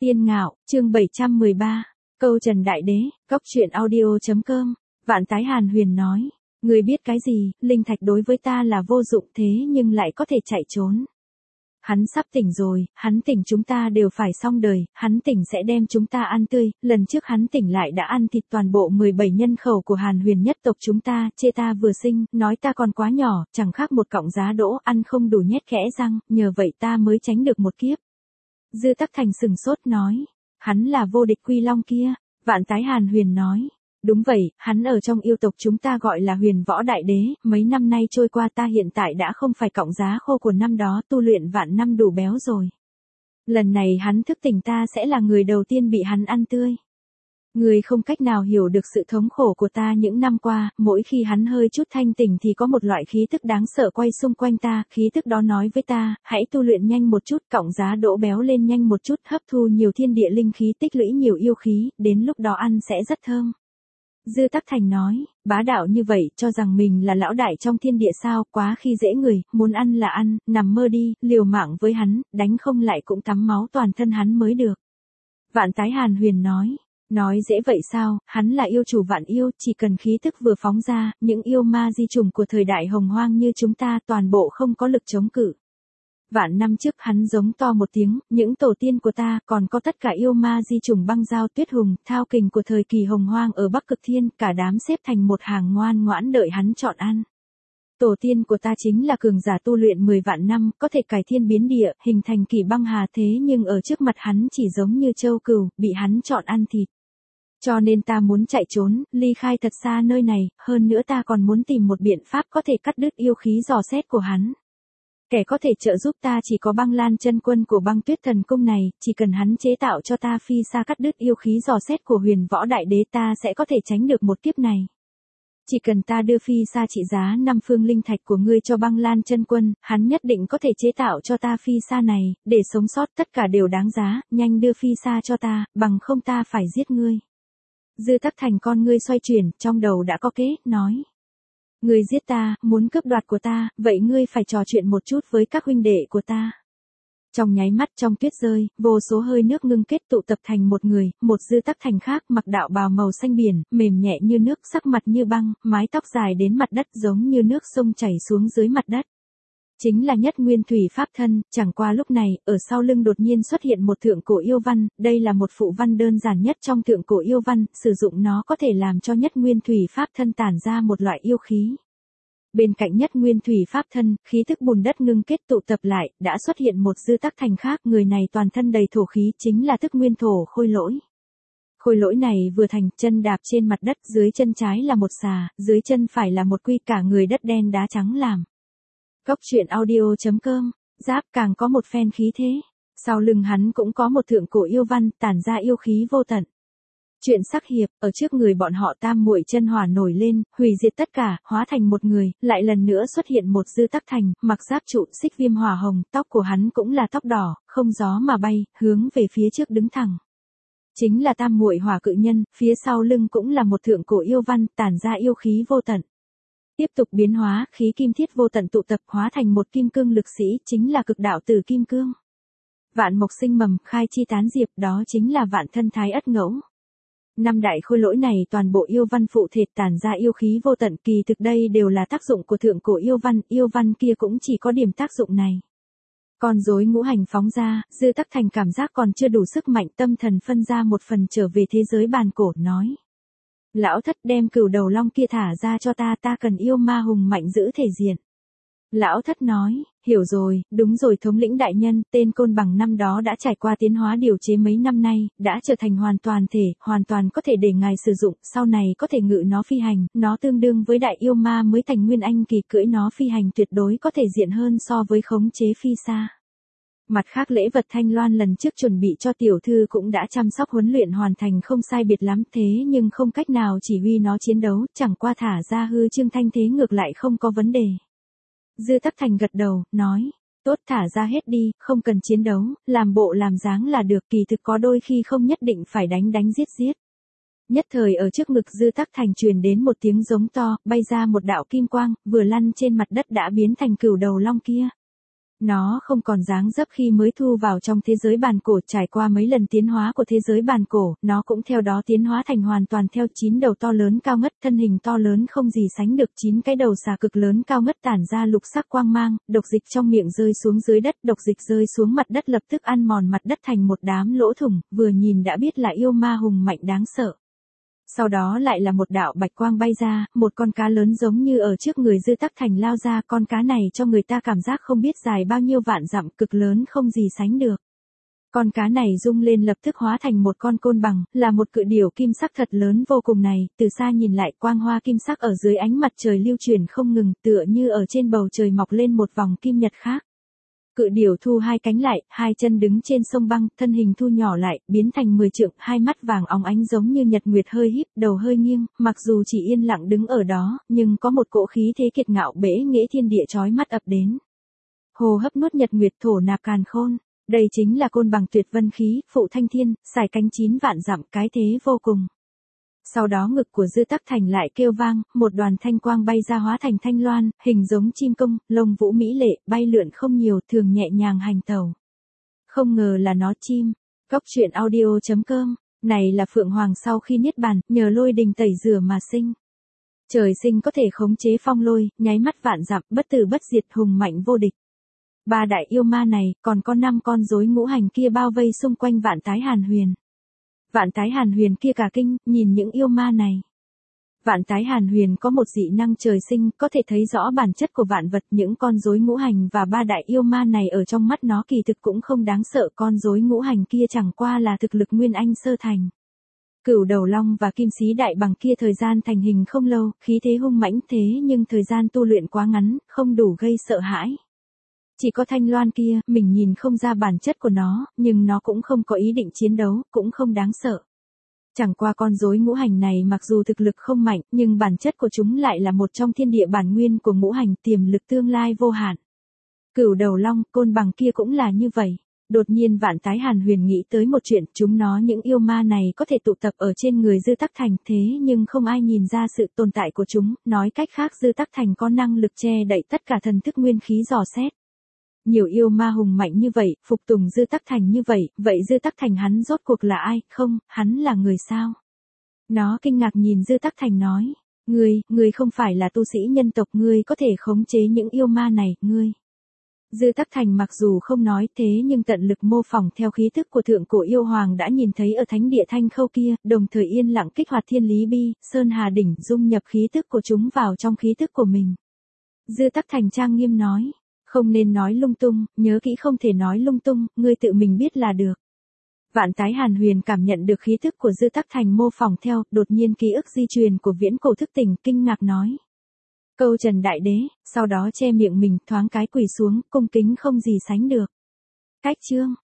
Tiên Ngạo, chương 713, câu Trần Đại Đế, Cốc truyện audio.com, Vạn Tái Hàn Huyền nói, người biết cái gì, linh thạch đối với ta là vô dụng thế nhưng lại có thể chạy trốn. Hắn sắp tỉnh rồi, hắn tỉnh chúng ta đều phải xong đời, hắn tỉnh sẽ đem chúng ta ăn tươi, lần trước hắn tỉnh lại đã ăn thịt toàn bộ 17 nhân khẩu của Hàn Huyền nhất tộc chúng ta, chê ta vừa sinh, nói ta còn quá nhỏ, chẳng khác một cọng giá đỗ, ăn không đủ nhét kẽ răng, nhờ vậy ta mới tránh được một kiếp. Dư Tắc Thành sừng sốt nói, hắn là vô địch Quy Long kia, Vạn Tái Hàn Huyền nói. Đúng vậy, hắn ở trong yêu tộc chúng ta gọi là Huyền Võ Đại Đế, mấy năm nay trôi qua ta hiện tại đã không phải cọng giá khô của năm đó, tu luyện vạn năm đủ béo rồi. Lần này hắn thức tỉnh ta sẽ là người đầu tiên bị hắn ăn tươi. Người không cách nào hiểu được sự thống khổ của ta những năm qua, mỗi khi hắn hơi chút thanh tỉnh thì có một loại khí tức đáng sợ quay xung quanh ta, khí tức đó nói với ta, hãy tu luyện nhanh một chút, cọng giá đỗ béo lên nhanh một chút, hấp thu nhiều thiên địa linh khí, tích lũy nhiều yêu khí, đến lúc đó ăn sẽ rất thơm. Dư Tắc Thành nói, bá đạo như vậy, cho rằng mình là lão đại trong thiên địa sao, quá khi dễ người, muốn ăn là ăn, nằm mơ đi, liều mạng với hắn, đánh không lại cũng tắm máu toàn thân hắn mới được. Vạn Tái Hàn Huyền nói dễ vậy sao, hắn là yêu chủ vạn yêu, chỉ cần khí tức vừa phóng ra, những yêu ma di trùng của thời đại hồng hoang như chúng ta toàn bộ không có lực chống cự. Vạn năm trước hắn giống to một tiếng, những tổ tiên của ta còn có tất cả yêu ma di trùng băng giao tuyết hùng, thao kình của thời kỳ hồng hoang ở Bắc Cực Thiên, cả đám xếp thành một hàng ngoan ngoãn đợi hắn chọn ăn. Tổ tiên của ta chính là cường giả tu luyện 10 vạn năm, có thể cải thiên biến địa, hình thành kỳ băng hà thế nhưng ở trước mặt hắn chỉ giống như châu cừu, bị hắn chọn ăn thịt. Cho nên ta muốn chạy trốn, ly khai thật xa nơi này, hơn nữa ta còn muốn tìm một biện pháp có thể cắt đứt yêu khí dò xét của hắn. Kẻ có thể trợ giúp ta chỉ có Băng Lan chân quân của Băng Tuyết Thần Cung này, chỉ cần hắn chế tạo cho ta phi xa cắt đứt yêu khí dò xét của Huyền Võ Đại Đế ta sẽ có thể tránh được một kiếp này. Chỉ cần ta đưa phi xa trị giá 5 phương linh thạch của ngươi cho Băng Lan chân quân, hắn nhất định có thể chế tạo cho ta phi xa này, để sống sót tất cả đều đáng giá, nhanh đưa phi xa cho ta, bằng không ta phải giết ngươi. Dư Tắc Thành con ngươi xoay chuyển, trong đầu đã có kế, nói. Ngươi giết ta, muốn cướp đoạt của ta, vậy ngươi phải trò chuyện một chút với các huynh đệ của ta. Trong nháy mắt trong tuyết rơi, vô số hơi nước ngưng kết tụ tập thành một người, một Dư Tắc Thành khác mặc đạo bào màu xanh biển, mềm nhẹ như nước, sắc mặt như băng, mái tóc dài đến mặt đất giống như nước sông chảy xuống dưới mặt đất. Chính là Nhất Nguyên Thủy Pháp Thân, chẳng qua lúc này, ở sau lưng đột nhiên xuất hiện một thượng cổ yêu văn, đây là một phụ văn đơn giản nhất trong thượng cổ yêu văn, sử dụng nó có thể làm cho Nhất Nguyên Thủy Pháp Thân tản ra một loại yêu khí. Bên cạnh Nhất Nguyên Thủy Pháp Thân, khí thức bùn đất ngưng kết tụ tập lại, đã xuất hiện một Dư Tắc Thành khác, người này toàn thân đầy thổ khí, chính là Tức Nguyên Thổ Khôi Lỗi. Khôi Lỗi này vừa thành, chân đạp trên mặt đất, dưới chân trái là một xà, dưới chân phải là một quy, cả người đất đen đá trắng làm. Cốc truyện audio.com, Giáp càng có một phen khí thế. Sau lưng hắn cũng có một thượng cổ yêu văn, tản ra yêu khí vô tận. Chuyện sắc hiệp, ở trước người bọn họ tam muội chân hỏa nổi lên, hủy diệt tất cả, hóa thành một người, lại lần nữa xuất hiện một Dư Tắc Thành, mặc giáp trụ xích viêm hỏa hồng, tóc của hắn cũng là tóc đỏ, không gió mà bay, hướng về phía trước đứng thẳng. Chính là tam muội hỏa cự nhân, phía sau lưng cũng là một thượng cổ yêu văn, tản ra yêu khí vô tận. Tiếp tục biến hóa, khí kim thiết vô tận tụ tập hóa thành một kim cương lực sĩ, chính là cực đạo tử kim cương. Vạn mộc sinh mầm, khai chi tán diệp, đó chính là vạn thân thái ất ngẫu. Năm đại khôi lỗi này toàn bộ yêu văn phụ thệt tản ra yêu khí vô tận, kỳ thực đây đều là tác dụng của thượng cổ yêu văn kia cũng chỉ có điểm tác dụng này. Con rối ngũ hành phóng ra, Dư Tắc Thành cảm giác còn chưa đủ sức mạnh, tâm thần phân ra một phần trở về thế giới bàn cổ, nói. Lão thất đem cửu đầu long kia thả ra cho ta, ta cần yêu ma hùng mạnh giữ thể diện. Lão thất nói, hiểu rồi, đúng rồi thống lĩnh đại nhân, tên côn bằng năm đó đã trải qua tiến hóa điều chế mấy năm nay, đã trở thành hoàn toàn có thể để ngài sử dụng, sau này có thể ngự nó phi hành, nó tương đương với đại yêu ma mới thành nguyên anh kỳ, cưỡi nó phi hành tuyệt đối có thể diện hơn so với khống chế phi xa. Mặt khác lễ vật Thanh Loan lần trước chuẩn bị cho tiểu thư cũng đã chăm sóc huấn luyện hoàn thành không sai biệt lắm, thế nhưng không cách nào chỉ huy nó chiến đấu, chẳng qua thả ra hư trương thanh thế ngược lại không có vấn đề. Dư Tắc Thành gật đầu, nói, tốt thả ra hết đi, không cần chiến đấu, làm bộ làm dáng là được, kỳ thực có đôi khi không nhất định phải đánh giết. Nhất thời ở trước ngực Dư Tắc Thành truyền đến một tiếng giống to, bay ra một đạo kim quang, vừa lăn trên mặt đất đã biến thành cửu đầu long kia. Nó không còn dáng dấp khi mới thu vào trong thế giới bàn cổ, trải qua mấy lần tiến hóa của thế giới bàn cổ, nó cũng theo đó tiến hóa thành hoàn toàn theo 9 đầu to lớn cao ngất, thân hình to lớn không gì sánh được, 9 cái đầu xà cực lớn cao ngất tản ra lục sắc quang mang, độc dịch trong miệng rơi xuống dưới đất, độc dịch rơi xuống mặt đất lập tức ăn mòn mặt đất thành một đám lỗ thủng, vừa nhìn đã biết là yêu ma hùng mạnh đáng sợ. Sau đó lại là một đạo bạch quang bay ra, một con cá lớn giống như ở trước người Dư Tắc Thành lao ra, con cá này cho người ta cảm giác không biết dài bao nhiêu vạn dặm, cực lớn không gì sánh được. Con cá này rung lên lập tức hóa thành một con côn bằng, là một cự điểu kim sắc thật lớn vô cùng này, từ xa nhìn lại quang hoa kim sắc ở dưới ánh mặt trời lưu chuyển không ngừng, tựa như ở trên bầu trời mọc lên một vòng kim nhật khác. Cự điểu thu hai cánh lại, hai chân đứng trên sông băng, thân hình thu nhỏ lại, biến thành 10 trượng, hai mắt vàng óng ánh giống như nhật nguyệt hơi híp, đầu hơi nghiêng, mặc dù chỉ yên lặng đứng ở đó, nhưng có một cỗ khí thế kiệt ngạo bẽ nghễ thiên địa chói mắt ập đến. Hồ hấp nuốt nhật nguyệt, thổ nạp càn khôn, đây chính là côn bằng tuyệt vân khí, phụ thanh thiên, xài cánh 9 vạn dặm, cái thế vô cùng. Sau đó ngực của Dư Tắc Thành lại kêu vang, một đoàn thanh quang bay ra hóa thành thanh loan, hình giống chim công, lông vũ mỹ lệ, bay lượn không nhiều, thường nhẹ nhàng hành tẩu. Không ngờ là nó chim. Cốc truyện audio.com, này là Phượng Hoàng sau khi niết bàn, nhờ lôi đình tẩy rửa mà sinh. Trời sinh có thể khống chế phong lôi, nháy mắt vạn dặm, bất tử bất diệt, hùng mạnh vô địch. Ba đại yêu ma này, còn có 5 con rối ngũ hành kia bao vây xung quanh Vạn Tái Hàn Huyền. Vạn Tái Hàn Huyền kia cả kinh, nhìn những yêu ma này. Vạn Tái Hàn Huyền có một dị năng trời sinh, có thể thấy rõ bản chất của vạn vật, những con rối ngũ hành và ba đại yêu ma này ở trong mắt nó kỳ thực cũng không đáng sợ, con rối ngũ hành kia chẳng qua là thực lực nguyên anh sơ thành. Cửu Đầu Long và Kim Xí Đại Bằng kia thời gian thành hình không lâu, khí thế hung mãnh thế nhưng thời gian tu luyện quá ngắn, không đủ gây sợ hãi. Chỉ có Thanh Loan kia, mình nhìn không ra bản chất của nó, nhưng nó cũng không có ý định chiến đấu, cũng không đáng sợ. Chẳng qua con rối ngũ hành này mặc dù thực lực không mạnh, nhưng bản chất của chúng lại là một trong thiên địa bản nguyên của ngũ hành, tiềm lực tương lai vô hạn. Cửu Đầu Long, côn bằng kia cũng là như vậy. Đột nhiên Vạn Tái Hàn Huyền nghĩ tới một chuyện, chúng nó những yêu ma này có thể tụ tập ở trên người Dư Tắc Thành, thế nhưng không ai nhìn ra sự tồn tại của chúng, nói cách khác Dư Tắc Thành có năng lực che đậy tất cả thần thức nguyên khí dò xét. Nhiều yêu ma hùng mạnh như vậy, phục tùng Dư Tắc Thành như vậy, vậy Dư Tắc Thành hắn rốt cuộc là ai, không, hắn là người sao? Nó kinh ngạc nhìn Dư Tắc Thành nói, ngươi không phải là tu sĩ nhân tộc, ngươi có thể khống chế những yêu ma này, ngươi. Dư Tắc Thành mặc dù không nói thế nhưng tận lực mô phỏng theo khí thức của thượng cổ yêu hoàng đã nhìn thấy ở thánh địa Thanh Khâu kia, đồng thời yên lặng kích hoạt Thiên Lý Bi, Sơn Hà Đỉnh dung nhập khí thức của chúng vào trong khí thức của mình. Dư Tắc Thành trang nghiêm nói. Không nên nói lung tung, nhớ kỹ không thể nói lung tung, ngươi tự mình biết là được. Vạn Tái Hàn Huyền cảm nhận được khí thức của Dư Tắc Thành mô phỏng theo, đột nhiên ký ức di truyền của viễn cổ thức tỉnh, kinh ngạc nói. Câu Trần Đại Đế, sau đó che miệng mình, thoáng cái quỳ xuống, cung kính không gì sánh được. Cách chương.